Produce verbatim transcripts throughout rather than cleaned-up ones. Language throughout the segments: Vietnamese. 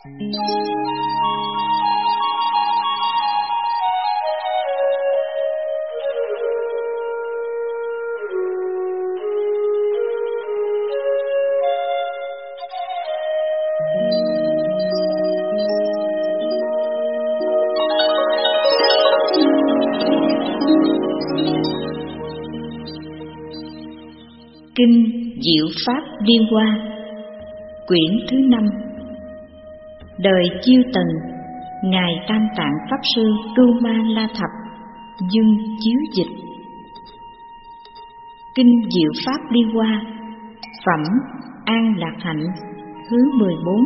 Kinh Diệu Pháp Liên Hoa, quyển thứ năm. Đời Chiêu Tần, ngài Tam Tạng Pháp Sư Ruma La Thập, dưng chiếu dịch. Kinh Diệu Pháp Liên Hoa, phẩm An Lạc Hạnh, thứ mười bốn.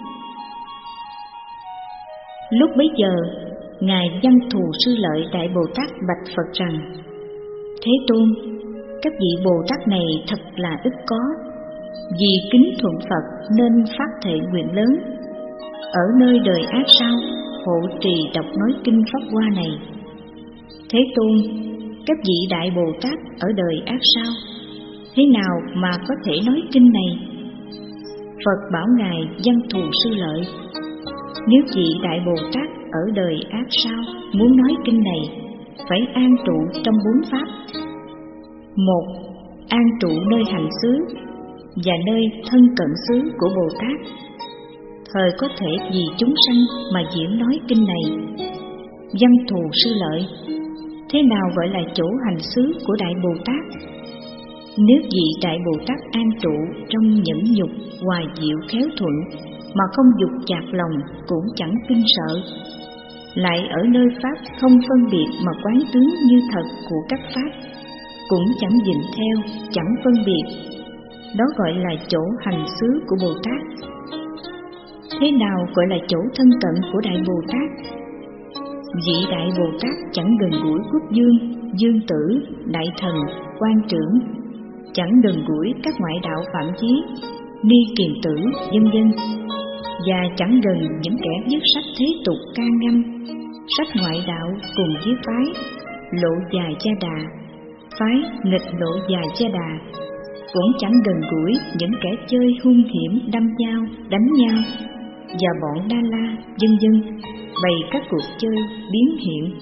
Lúc bấy giờ, ngài Văn Thù Sư Lợi Đại Bồ Tát bạch Phật rằng: Thế Tôn, các vị Bồ Tát này thật là ít có, vì kính thuận Phật nên phát thệ nguyện lớn, ở nơi đời ác sau hộ trì đọc nói kinh Pháp Hoa này. Thế Tôn, các vị Đại Bồ Tát ở đời ác sau, thế nào mà có thể nói kinh này? Phật bảo ngài Văn Thù Sư Lợi: Nếu vị Đại Bồ Tát ở đời ác sau muốn nói kinh này, phải an trụ trong bốn pháp. Một, an trụ nơi hành xứ và nơi thân cận xứ của Bồ Tát, thời có thể vì chúng sanh mà diễn nói kinh này. Văn Thù Sư Lợi: Thế nào gọi là chỗ hành xứ của Đại Bồ Tát? Nếu vị Đại Bồ Tát an trụ trong nhẫn nhục hòa diệu khéo thuận, mà không dục chạc lòng, cũng chẳng kinh sợ, lại ở nơi pháp không phân biệt mà quán tướng như thật của các pháp, cũng chẳng dịnh theo, chẳng phân biệt, đó gọi là chỗ hành xứ của Bồ Tát. Thế nào gọi là chỗ thân cận của Đại Bồ Tát? Vị Đại Bồ Tát chẳng gần gũi quốc dương, dương tử, đại thần, quan trưởng, chẳng gần gũi các ngoại đạo phạm chí, ni kiền tử, vân vân, và chẳng gần những kẻ viết sách thế tục ca ngâm, sách ngoại đạo cùng với phái Lộ Già Cha Đà, phái nghịch Lộ Già Cha Đà, cũng chẳng gần gũi những kẻ chơi hung hiểm đâm dao, đánh nhau, và bọn Đa La, vân vân, bày các cuộc chơi biến hiện.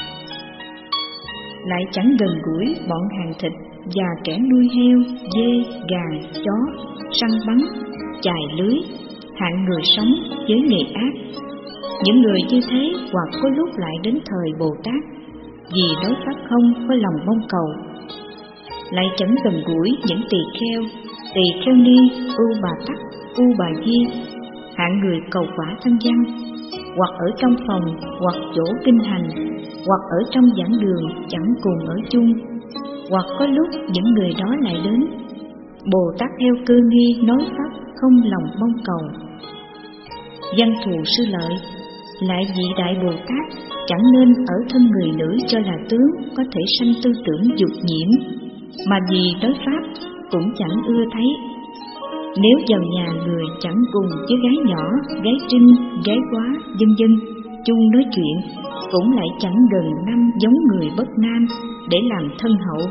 Lại chẳng gần gũi bọn hàng thịt và kẻ nuôi heo, dê, gà, chó, săn bắn, chài lưới, hạng người sống với nghề ác. Những người như thế hoặc có lúc lại đến thời Bồ Tát, vì đối pháp không có lòng mong cầu. Lại chẳng gần gũi những tỳ kheo, tỳ kheo ni, ưu bà tắc, ưu bà di, hạng người cầu quả thanh văn, hoặc ở trong phòng, hoặc chỗ kinh hành, hoặc ở trong giảng đường chẳng cùng ở chung, hoặc có lúc những người đó lại đến. Bồ Tát theo cơ nghi nói pháp không lòng mong cầu. Văn Thù Sư Lợi: Lại vị Đại Bồ Tát chẳng nên ở thân người nữ cho là tướng, có thể sanh tư tưởng dục nhiễm, mà vì đối pháp cũng chẳng ưa thấy. Nếu vào nhà người chẳng cùng với gái nhỏ, gái trinh, gái quá, vân vân, chung nói chuyện, cũng lại chẳng gần năm giống người bất nam để làm thân hậu.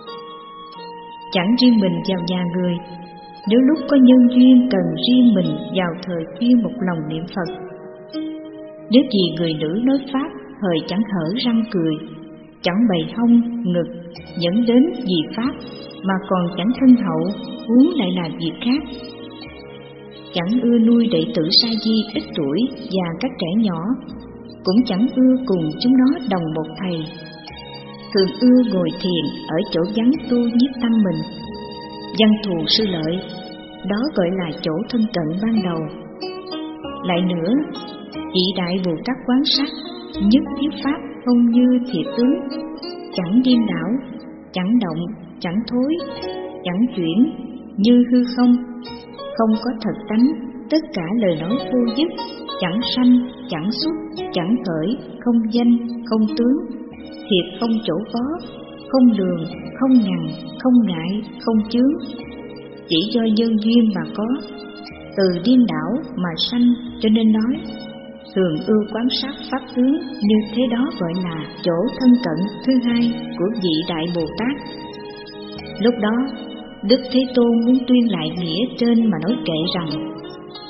Chẳng riêng mình vào nhà người, nếu lúc có nhân duyên cần riêng mình vào thời khuya một lòng niệm Phật. Nếu vì người nữ nói pháp, thời chẳng hở răng cười, chẳng bày hông, ngực, dẫn đến vì pháp, mà còn chẳng thân hậu, huống lại là việc khác. Chẳng ưa nuôi đệ tử sa di ít tuổi và các trẻ nhỏ, cũng chẳng ưa cùng chúng nó đồng một thầy. Thường ưa ngồi thiền ở chỗ vắng tu nhiếp tâm mình. Văn Thù Sư Lợi: Đó gọi là chỗ thân cận ban đầu. Lại nữa, vị Đại Bồ Tát quán sát, nhất thiết pháp không như thiệt tướng, chẳng điên đảo, chẳng động, chẳng thối, chẳng chuyển, như hư không, không có thật tánh, tất cả lời nói vô dứt, chẳng sanh, chẳng xuất, chẳng khởi, không danh, không tướng, thiệt không chỗ có, không lường, không ngằn, không ngại, không chướng, chỉ do nhân duyên mà có, từ điên đảo mà sanh, cho nên nói thường ưa quán sát pháp tướng, như thế đó gọi là chỗ thân cận thứ hai của vị Đại Bồ Tát. Lúc đó Đức Thế Tôn muốn tuyên lại nghĩa trên mà nói kệ rằng: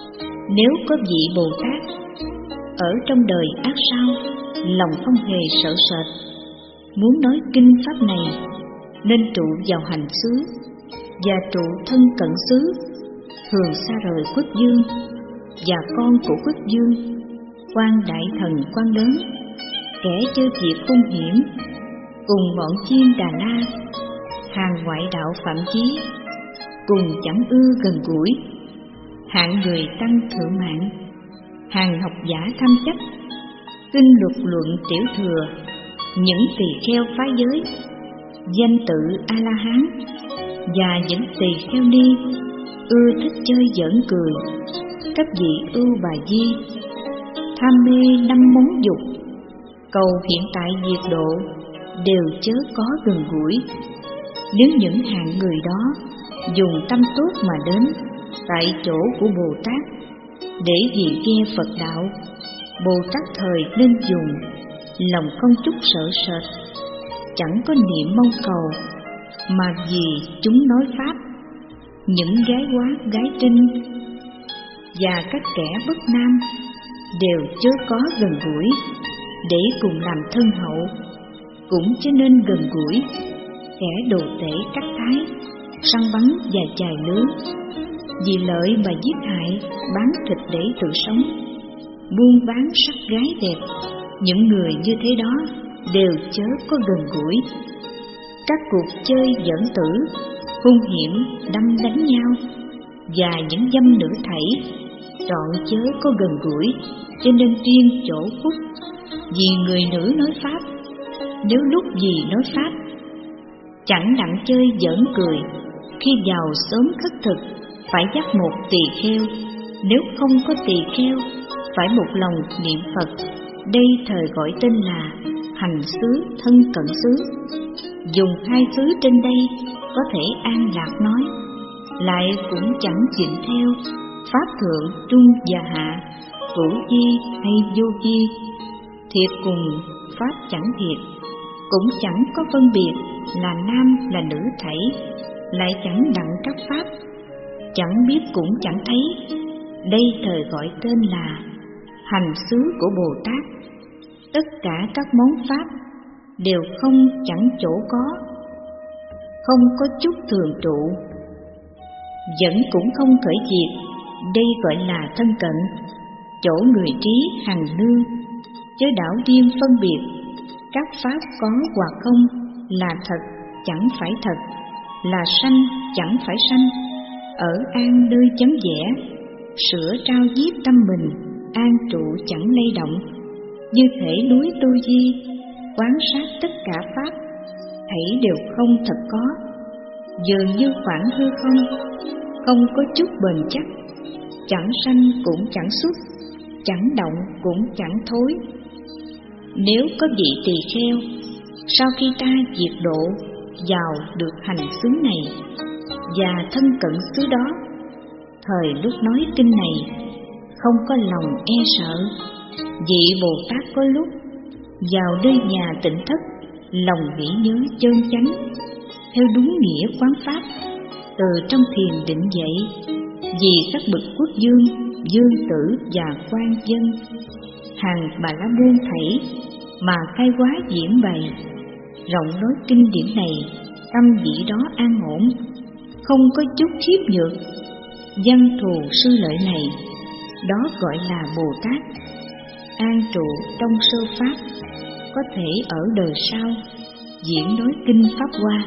Nếu có vị Bồ Tát ở trong đời ác sao, lòng không hề sợ sệt, muốn nói kinh pháp này nên trụ vào hành xứ và trụ thân cận xứ, thường xa rời quốc dương và con của quốc dương, quan đại thần quan lớn, kẻ chơi việc hung hiểm, cùng bọn chim Đà La, hàng ngoại đạo phạm chí, cùng chẳng ưa gần gũi, hạng người tăng thượng mạng, hàng học giả tham chấp, kinh luật luận tiểu thừa, những tỳ kheo phá giới, danh tự A La Hán và những tỳ kheo ni ưa thích chơi giỡn cười, các vị ưu bà di, tham mê năm món dục, cầu hiện tại diệt độ, đều chớ có gần gũi. Nếu những hạng người đó dùng tâm tốt mà đến tại chỗ của Bồ Tát để vì nghe Phật đạo, Bồ Tát thời nên dùng lòng không chút sợ sệt, chẳng có niệm mong cầu, mà vì chúng nói pháp, những gái quá gái trinh và các kẻ bất nam đều chớ có gần gũi để cùng làm thân hậu, cũng chớ nên gần gũi kẻ đồ tể cắt thái, săn bắn và chài lưới, vì lợi mà giết hại, bán thịt để tự sống, buôn bán sắc gái đẹp. Những người như thế đó đều chớ có gần gũi. Các cuộc chơi giỡn tử, hung hiểm, đâm đánh nhau và những dâm nữ thảy, trọn chớ có gần gũi, cho nên tuyên chỗ phúc. Vì người nữ nói pháp, nếu lúc gì nói pháp, chẳng đặng chơi giỡn cười, khi vào sớm khất thực phải dắt một tỳ kheo, nếu không có tỳ kheo phải một lòng niệm Phật. Đây thời gọi tên là hành xứ thân cận xứ. Dùng hai xứ trên đây có thể an lạc nói, lại cũng chẳng chịu theo pháp thượng trung và hạ, vũ di hay vô di, thiệt cùng pháp chẳng thiệt, cũng chẳng có phân biệt là nam là nữ thảy, lại chẳng đặng các pháp, chẳng biết cũng chẳng thấy. Đây thời gọi tên là hành xứ của Bồ Tát. Tất cả các món pháp đều không chẳng chỗ có, không có chút thường trụ, vẫn cũng không khởi diệt. Đây gọi là thân cận, chỗ người trí hằng nương, chớ đảo điên phân biệt các pháp có hoặc không, là thật chẳng phải thật, là sanh chẳng phải sanh, ở an nơi chấm vẽ, sửa trao giết tâm mình, an trụ chẳng lay động. Như thể núi Tu Di, quán sát tất cả pháp, thảy đều không thật có, dường như khoảng hư không, không có chút bền chắc, chẳng sanh cũng chẳng xuất, chẳng động cũng chẳng thối. Nếu có vị tỳ kheo, sau khi ta diệt độ vào được hành xứ này và thân cận xứ đó, thời lúc nói kinh này không có lòng e sợ, vị Bồ Tát có lúc vào nơi nhà tịnh thất, lòng nghĩ nhớ chân chánh, theo đúng nghĩa quán pháp, từ trong thiền định dậy, vì các bậc quốc dương, dương tử và quan dân, hàng Bà La Môn thảy mà khai hóa diễn bày, rộng nói kinh điển này, tâm vị đó an ổn, không có chút khiếp nhược. Văn thù sư lợi này, đó gọi là Bồ Tát, an trụ trong sơ pháp, có thể ở đời sau diễn nói kinh pháp hoa.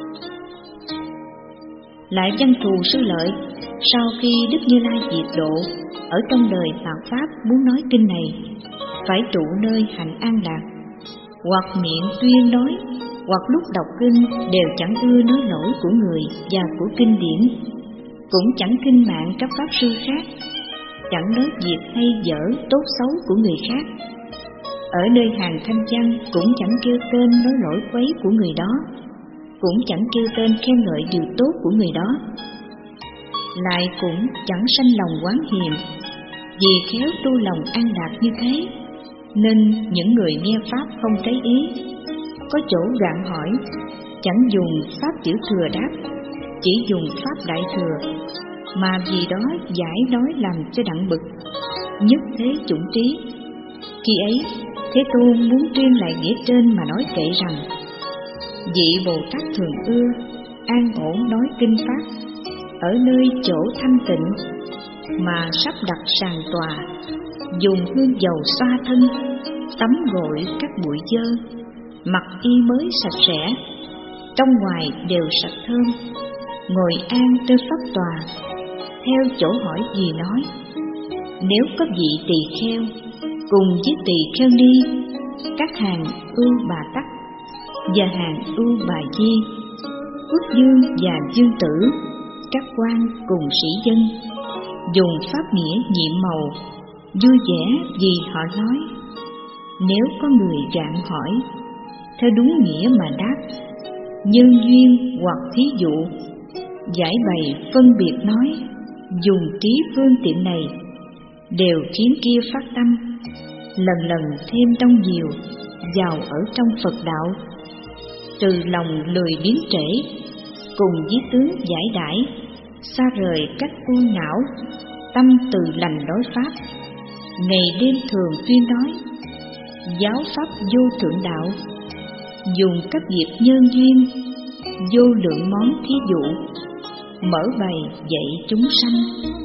Lại văn thù sư lợi, sau khi Đức Như Lai diệt độ, ở trong đời Phật pháp muốn nói kinh này, phải trụ nơi hạnh an lạc, hoặc miệng tuyên nói, hoặc lúc đọc kinh đều chẳng ưa nói lỗi của người và của kinh điển, cũng chẳng khinh mạng các pháp sư khác, chẳng nói việc hay dở tốt xấu của người khác. Ở nơi hàng thanh văn cũng chẳng kêu tên nói lỗi quấy của người đó, cũng chẳng kêu tên khen ngợi điều tốt của người đó. Lại cũng chẳng sanh lòng oán hiềm, vì khéo tu lòng an lạc như thế, nên những người nghe pháp không thấy ý, có chỗ gạn hỏi, chẳng dùng pháp tiểu thừa đáp, chỉ dùng pháp đại thừa. mà vì đó giải nói làm cho đặng bực, nhất thế chủng trí. Khi ấy, Thế Tôn muốn tuyên lại nghĩa trên mà nói kệ rằng: vị Bồ Tát thường ưa an ổn nói kinh pháp ở nơi chỗ thanh tịnh, mà sắp đặt sàn tòa, dùng hương dầu xoa thân, tắm gội các bụi dơ, mặc y mới sạch sẽ, trong ngoài đều sạch thơm, ngồi an trên pháp tòa. Theo chỗ hỏi gì nói: nếu có vị tỳ kheo cùng với tỳ kheo ni, các hàng ưu bà tắc và hàng ưu bà di, quốc dương và dương tử, các quan cùng sĩ dân, dùng pháp nghĩa nhiệm màu, vui vẻ vì họ nói. Nếu có người gạn hỏi, theo đúng nghĩa mà đáp, nhân duyên hoặc thí dụ, giải bày phân biệt nói, dùng trí phương tiện này, đều khiến kia phát tâm, lần lần thêm trong nhiều, giàu ở trong Phật đạo, từ lòng lười biếng trễ, cùng với tướng giải đãi, xa rời các u não, tâm từ lành đối pháp, ngày đêm thường tuyên nói, giáo pháp vô thượng đạo, dùng các nghiệp nhân duyên, vô lượng món thí dụ, mở bày dạy chúng sanh,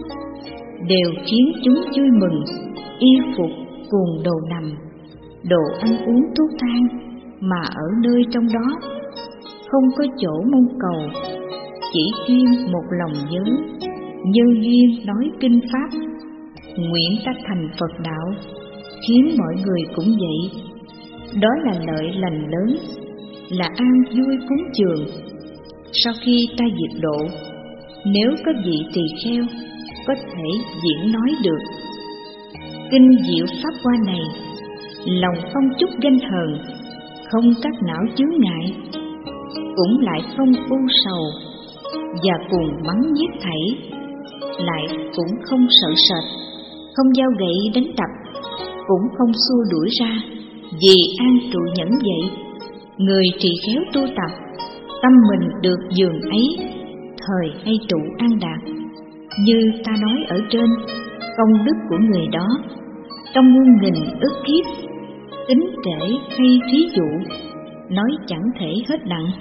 đều khiến chúng vui mừng, y phục cùng đồ nằm, đồ ăn uống thuốc thang, mà ở nơi trong đó không có chỗ mong cầu, chỉ chuyên một lòng nhớ, nhân duyên nói kinh pháp, nguyện ta thành Phật đạo, khiến mọi người cũng vậy. Đó là lợi lành lớn, là an vui cúng trường. Sau khi ta diệt độ, nếu có vị tỳ kheo có thể diễn nói được kinh diệu pháp hoa này, lòng không chút ganh hờn, không các não chướng ngại, cũng lại không u sầu và cùng mắng nhiếc thảy, lại cũng không sợ sệt, không dao gậy đánh đập, cũng không xua đuổi ra, vì an trụ nhẫn vậy. Người trì khéo tu tập, tâm mình được giường ấy, thời hay trụ an đạt. Như ta nói ở trên, công đức của người đó trong muôn nghìn ức kiếp, tính trễ hay thí dụ, nói chẳng thể hết đặng.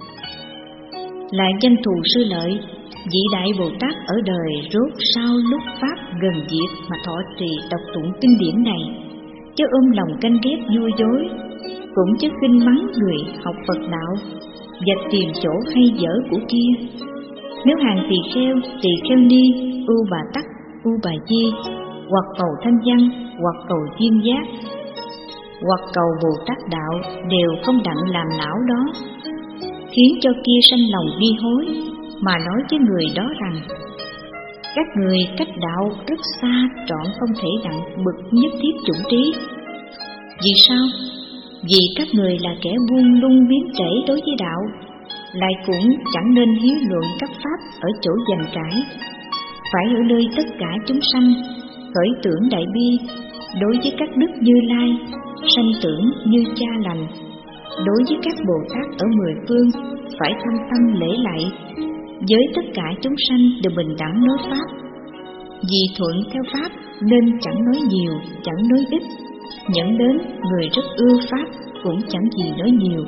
Lại danh thù Sư Lợi, vị đại Bồ Tát ở đời rốt sau lúc pháp gần diệt mà thọ trì đọc tụng kinh điển này, chứ ôm lòng canh ghét vui dối, cũng chứ khinh mắng người học Phật đạo và tìm chỗ hay dở của kia. Nếu hàng tỳ kheo, tỳ kheo ni, ưu bà tắc, ưu bà di, hoặc cầu thanh văn, hoặc cầu duyên giác, hoặc cầu Bồ Tát đạo, đều không đặng làm não đó, khiến cho kia sanh lòng nghi hối, mà nói với người đó rằng: các người cách đạo rất xa, trọn không thể đặng bực nhất thiết chủng trí. Vì sao? Vì các người là kẻ buông lung biến trễ đối với đạo, lại cũng chẳng nên hiếu luận các pháp ở chỗ giành trải, phải ở nơi tất cả chúng sanh khởi tưởng đại bi, đối với các đức Như Lai sanh tưởng như cha lành, đối với các Bồ Tát ở mười phương phải thâm tâm lễ lạy, với tất cả chúng sanh đều bình đẳng nói pháp. Vì thuận theo pháp nên chẳng nói nhiều, chẳng nói ít, dẫn đến người rất ưa pháp cũng chẳng gì nói nhiều.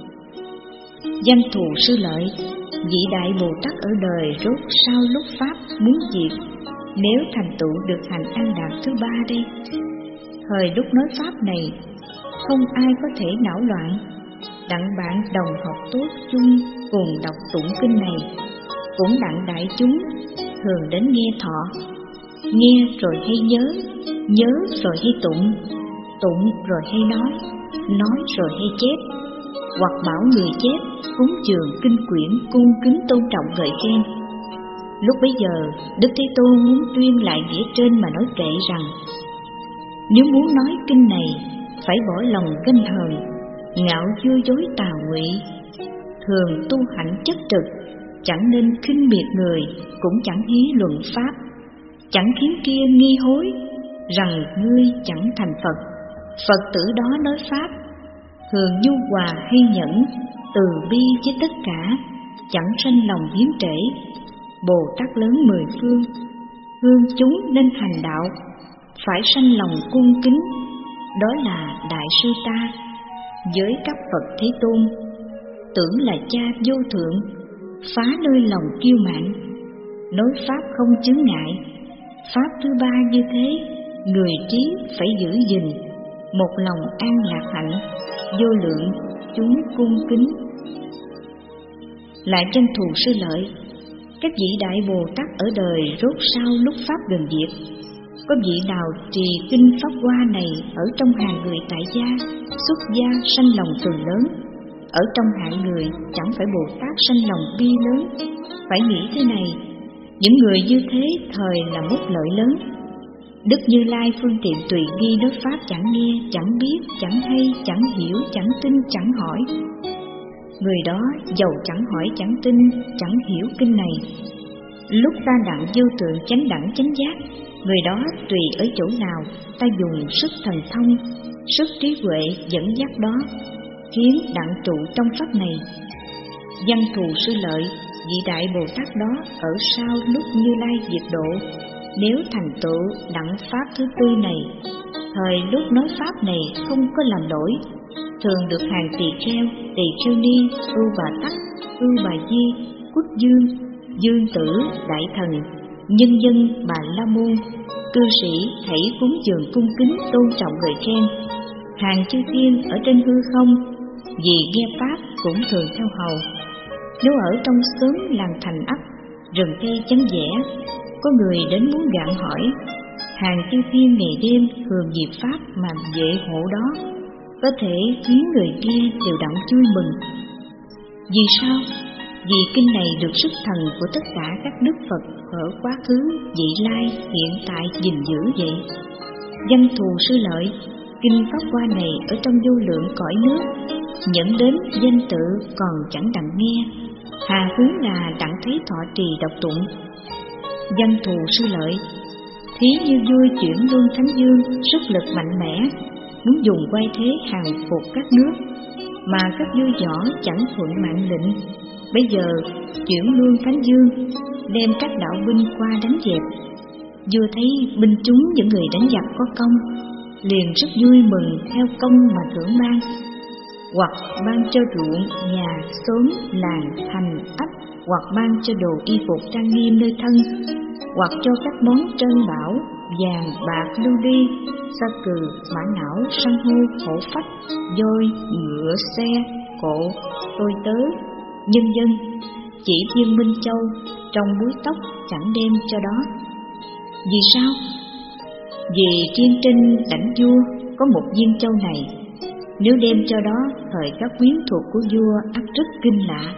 Danh thù Sư Lợi, vị đại Bồ Tát ở đời rốt sau lúc pháp muốn diệt, nếu thành tựu được hành an đạt thứ ba đây. Thời lúc nói pháp này, không ai có thể não loạn, đặng bạn đồng học tốt chung cùng đọc tụng kinh này, cũng đặng đại chúng thường đến nghe thọ, nghe rồi hay nhớ, nhớ rồi hay tụng, tụng rồi hay nói, nói rồi hay chép, hoặc bảo người chép, cúng dường kinh quyển, cung kính tôn trọng ngợi khen. Lúc bấy giờ, Đức Thế Tôn muốn tuyên lại nghĩa trên mà nói kệ rằng: nếu muốn nói kinh này, phải bỏ lòng ganh hờn, ngạo vui dối tà ngụy, thường tu hạnh chất trực, chẳng nên khinh miệt người, cũng chẳng hí luận pháp, chẳng khiến kia nghi hối rằng ngươi chẳng thành Phật. Phật tử đó nói pháp, thường nhu hòa hay nhẫn, từ bi với tất cả, chẳng sanh lòng biếm trễ, Bồ Tát lớn mười phương, hương chúng nên hành đạo, phải sanh lòng cung kính, đó là Đại Sư ta. Với các Phật Thế Tôn, tưởng là cha vô thượng, phá nơi lòng kiêu mạn, nói pháp không chướng ngại. Pháp thứ ba như thế, người trí phải giữ gìn, một lòng an lạc hạnh, vô lượng chúng cung kính. Lại Văn Thù Sư Lợi, các vị Đại Bồ Tát ở đời rốt sau lúc Pháp gần diệt, có vị nào trì kinh Pháp Hoa này ở trong hàng người tại gia, xuất gia sanh lòng từ lớn, ở trong hạng người chẳng phải Bồ Tát sanh lòng bi lớn. Phải nghĩ thế này, những người như thế thời là mốt lợi lớn. Đức Như Lai phương tiện tùy nghi nói pháp, chẳng nghe, chẳng biết, chẳng hay, chẳng hiểu, chẳng tin, chẳng hỏi. Người đó dầu chẳng hỏi, chẳng tin, chẳng hiểu kinh này, lúc ta đặng vô tượng chánh đẳng chánh giác, người đó tùy ở chỗ nào ta dùng sức thần thông, sức trí huệ dẫn dắt đó, khiến đặng trụ trong pháp này. Văn Thù Sư Lợi, vị Đại Bồ Tát đó ở sau lúc Như Lai diệt độ, nếu thành tựu đặng pháp thứ tư này, thời lúc nói pháp này không có làm lỗi, thường được hàng tỳ kheo, tỳ kheo ni, ưu bà tắc, ưu bà di, quốc dương, dương tử, đại thần, nhân dân, bà la môn, cư sĩ thảy cúng dường cung kính tôn trọng người khen. Hàng chư thiên ở trên hư không, vì nghe pháp cũng thường theo hầu. Nếu ở trong xóm làng thành ấp, rừng cây chấm vẽ, có người đến muốn gạn hỏi, hàng chư thiên ngày đêm thường dịp pháp mà vệ hộ đó, có thể khiến người nghe đều đặng vui mừng. Vì sao? Vì kinh này được sức thần của tất cả các đức Phật ở quá khứ, vị lai, hiện tại gìn giữ vậy. Văn Thù Sư Lợi, kinh Pháp Hoa này ở trong vô lượng cõi nước, dẫn đến danh tự còn chẳng đặng nghe, hà hướng là đặng thấy thọ trì đọc tụng. Văn Thù Sư Lợi, thí như vui chuyển luân thánh dương, sức lực mạnh mẽ, muốn dùng quay thế hàng phục các nước, mà các vua võ chẳng thuận mạng lệnh. Bây giờ chuyển luân thánh dương, đem các đạo binh qua đánh dẹp. Vua thấy binh chúng những người đánh giặc có công, liền rất vui mừng theo công mà thưởng ban, hoặc ban cho ruộng, nhà, xóm, làng, thành, ấp, hoặc ban cho đồ y phục trang nghiêm nơi thân, hoặc cho các món trân bảo, vàng, bạc, lưu ly, sa cừ, mã não, san hô, hổ phách, voi, ngựa, xe, cộ, tôi tớ, nhân dân. Chỉ riêng Minh Châu trong búi tóc chẳng đem cho đó. Vì sao? Vì riêng trên đảnh vua có một viên châu này, nếu đem cho đó, thời các quyến thuộc của vua ắt rất kinh lạ.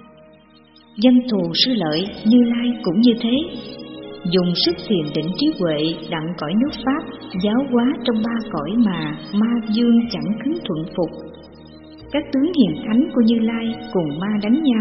Văn Thù Sư Lợi, Như Lai cũng như thế, dùng sức thiền định trí huệ đặng cõi nước Pháp, giáo hóa trong ba cõi mà ma dương chẳng khứng thuận phục. Các tướng hiền thánh của Như Lai cùng ma đánh nhau.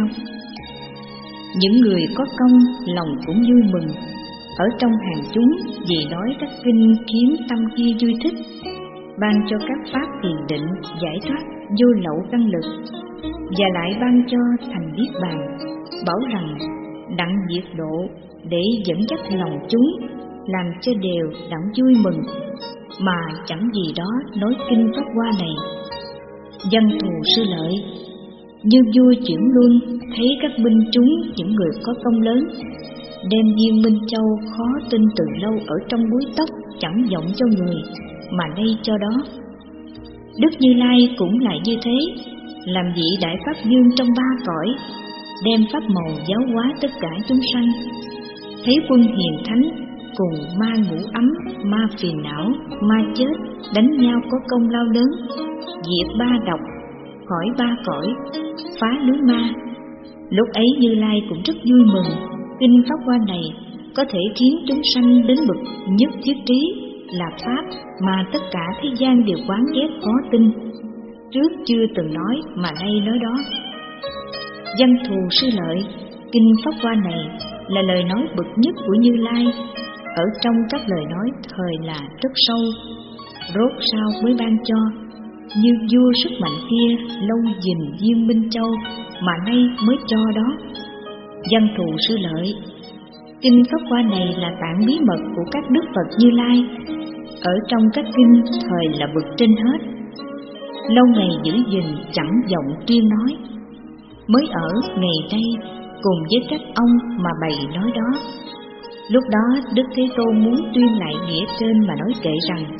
Những người có công lòng cũng vui mừng, ở trong hàng chúng vì nói các kinh khiến tâm kia vui thích, ban cho các pháp thiền định giải thoát vô lậu căn lực, và lại ban cho thành niết bàn, bảo rằng đặng diệt độ để dẫn dắt lòng chúng, làm cho đều đặng vui mừng, mà chẳng gì đó nói kinh Pháp Hoa này. Văn Thù Sư Lợi, như vua chuyển luân thấy các binh chúng những người có công lớn, đem viên Minh Châu khó tin từ lâu ở trong búi tóc chẳng vọng cho người, mà đây cho đó. Đức Như Lai cũng lại như thế, làm vị đại pháp dương trong ba cõi, đem pháp màu giáo hóa tất cả chúng sanh. Thấy quân hiền thánh cùng ma ngủ ấm, ma phiền não, ma chết đánh nhau có công lao lớn, diệt ba độc, khỏi ba cõi, phá lưới ma. Lúc ấy Như Lai cũng rất vui mừng. Kinh Pháp Hoa này có thể khiến chúng sanh đến bậc nhất thiết trí, là pháp mà tất cả thế gian đều quán ghét khó tin, trước chưa từng nói mà nay nói đó. Văn Thù Sư Lợi, kinh Pháp Hoa này là lời nói bậc nhất của Như Lai, ở trong các lời nói thời là rất sâu, rốt sau mới ban cho. Như vua sức mạnh kia lâu gìn viên Minh Châu, mà nay mới cho đó. Văn Thù Sư Lợi, Kinh Pháp Hoa này là tạng bí mật của các Đức Phật Như Lai, ở trong các kinh thời là bậc trên hết, lâu ngày giữ gìn chẳng vọng tuyên nói. Mới ở ngày đây cùng với các ông mà bày nói đó. Lúc đó Đức Thế Tôn muốn tuyên lại nghĩa trên mà nói kệ rằng: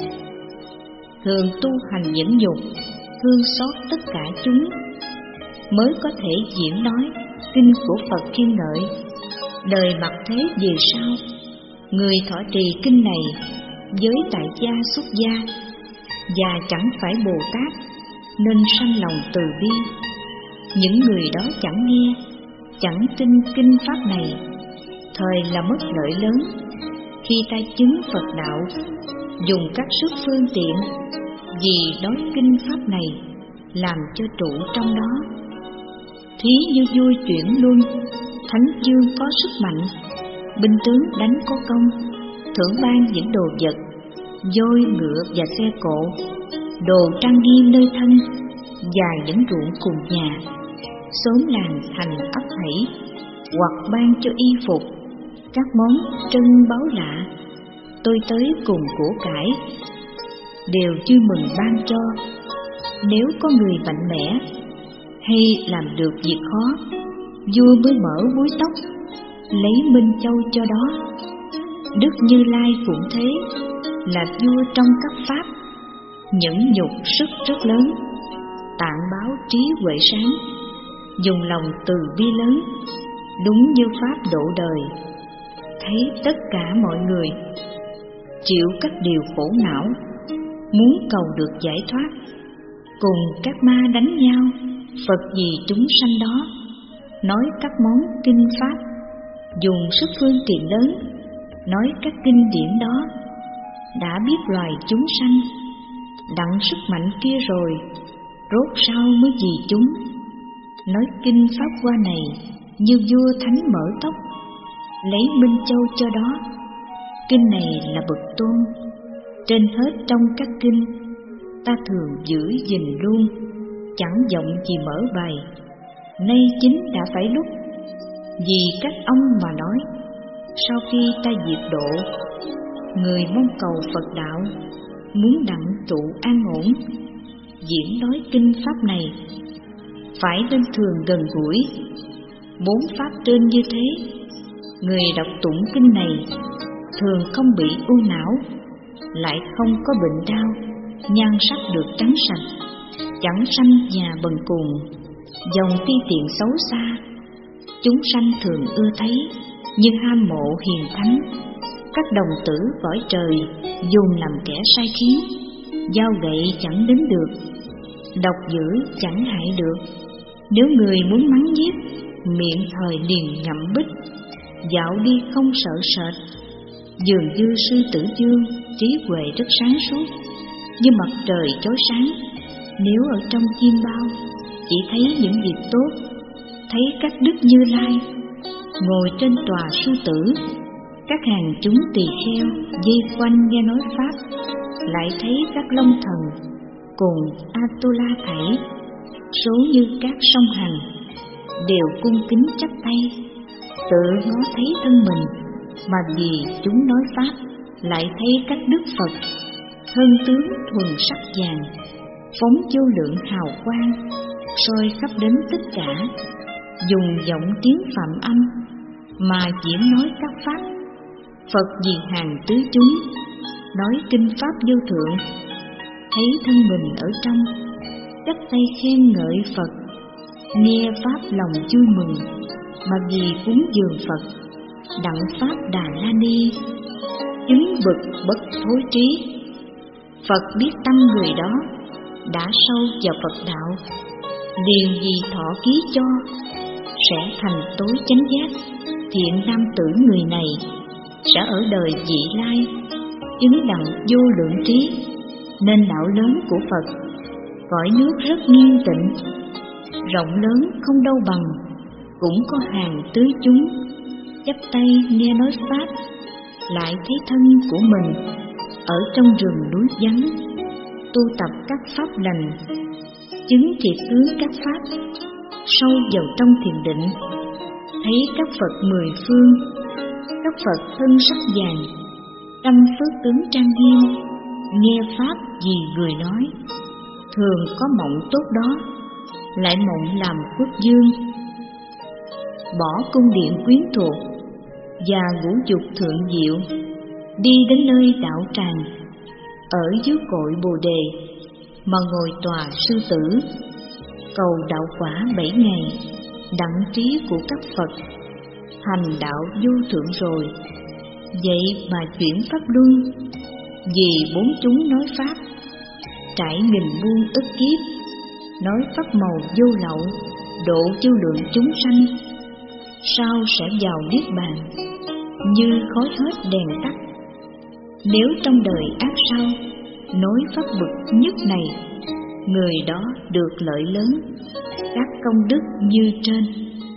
thường tu hành nhẫn nhục, thương xót tất cả chúng, mới có thể diễn nói kinh của Phật khen ngợi. Đời mặt thế về sau, người thọ trì kinh này với tại gia xuất gia và chẳng phải Bồ Tát, nên sanh lòng từ bi. Những người đó chẳng nghe, chẳng tin kinh pháp này, thời là mất lợi lớn. Khi ta chứng Phật đạo, dùng các sức phương tiện vì nói kinh pháp này làm cho trụ trong đó. Thí như vui chuyển luân, thánh chương có sức mạnh, binh tướng đánh có công, thưởng ban những đồ vật, voi ngựa và xe cộ, đồ trang nghiêm nơi thân và những ruộng cùng nhà, xóm làng thành ấp hãy, hoặc ban cho y phục, các món trân báu lạ, tôi tới cùng của cải, đều vui mừng ban cho. Nếu có người mạnh mẽ hay làm được việc khó, vua mới mở búi tóc lấy Minh Châu cho đó. Đức Như Lai cũng thế, là vua trong các pháp, nhẫn nhục sức rất lớn, tạng báo trí huệ sáng, dùng lòng từ bi lớn, đúng như pháp độ đời, thấy tất cả mọi người chịu các điều khổ não, muốn cầu được giải thoát. Cùng các ma đánh nhau, Phật vì chúng sanh đó, nói các món kinh pháp, dùng sức phương tiện lớn, nói các kinh điển đó. Đã biết loài chúng sanh đặng sức mạnh kia rồi, rốt sao mới vì chúng. Nói kinh Pháp Hoa này như vua thánh mở tóc, lấy Minh Châu cho đó. Kinh này là bậc tôn, trên hết trong các kinh, ta thường giữ gìn luôn, chẳng vọng gì mở bày. Nay chính đã phải lúc, vì các ông mà nói, sau khi ta diệt độ, người mong cầu Phật đạo, muốn đặng trụ an ổn, diễn nói kinh pháp này, phải nên thường gần gũi. Bốn pháp trên như thế, người đọc tụng kinh này thường không bị u não, lại không có bệnh đau, nhan sắc được trắng sạch, chẳng sanh già bần cùng, dòng ti tiện xấu xa. Chúng sanh thường ưa thấy, như ham mộ hiền thánh, các đồng tử cõi trời dùng làm kẻ sai khiến. Dao gậy chẳng đến được, độc dữ chẳng hại được. Nếu người muốn mắng giết, miệng thời liền ngậm bích, dạo đi không sợ sệt. Dường như sư tử vương trí huệ rất sáng suốt, như mặt trời chói sáng. Nếu ở trong chim bao, chỉ thấy những việc tốt, thấy các đức Như Lai ngồi trên tòa sư tử, các hàng chúng tỳ kheo vây quanh nghe nói pháp, lại thấy các long thần cùng Atula thảy, số như các sông Hằng, đều cung kính chắp tay, tự ngó thấy thân mình, mà vì chúng nói pháp, lại thấy các đức Phật thân tướng thuần sắc vàng, phóng vô lượng hào quang, soi khắp đến tất cả, dùng giọng tiếng phạm âm mà diễn nói các pháp. Phật vì hàng tứ chúng, nói kinh pháp vô thượng, thấy thân mình ở trong, chắp tay khen ngợi Phật, nghe pháp lòng vui mừng, mà vì cúng dường Phật, đặng pháp Đà La Ni, chứng bực bất thối trí. Phật biết tâm người đó đã sâu vào Phật đạo, liền vì thọ ký cho, sẽ thành tối chánh giác. Thiện nam tử người này sẽ ở đời vị lai, chứng đặng vô lượng trí, nên đạo lớn của Phật, cõi nước rất nghiêm tịnh, rộng lớn không đâu bằng, cũng có hàng tứ chúng, chắp tay nghe nói pháp, lại thấy thân của mình ở trong rừng núi vắng, tu tập các pháp lành, chứng thiệt tướng các pháp, sâu vào trong thiền định, thấy các Phật mười phương, các Phật thân sắc vàng, tâm phước tướng trang nghiêm, nghe pháp gì người nói, thường có mộng tốt đó, lại mộng làm quốc dương. Bỏ cung điện quyến thuộc và ngũ dục thượng diệu, đi đến nơi đạo tràng, ở dưới cội Bồ đề mà ngồi tòa sư tử, cầu đạo quả bảy ngày, đặng trí của các Phật, hành đạo vô thượng rồi, vậy mà chuyển pháp luân, vì bốn chúng nói pháp, trải nghìn muôn ức kiếp, nói pháp màu vô lậu, độ vô lượng chúng sanh, sau sẽ vào niết bàn, như khói hết đèn tắt. Nếu trong đời ác sau, nói pháp bậc nhất này, người đó được lợi lớn, các công đức như trên.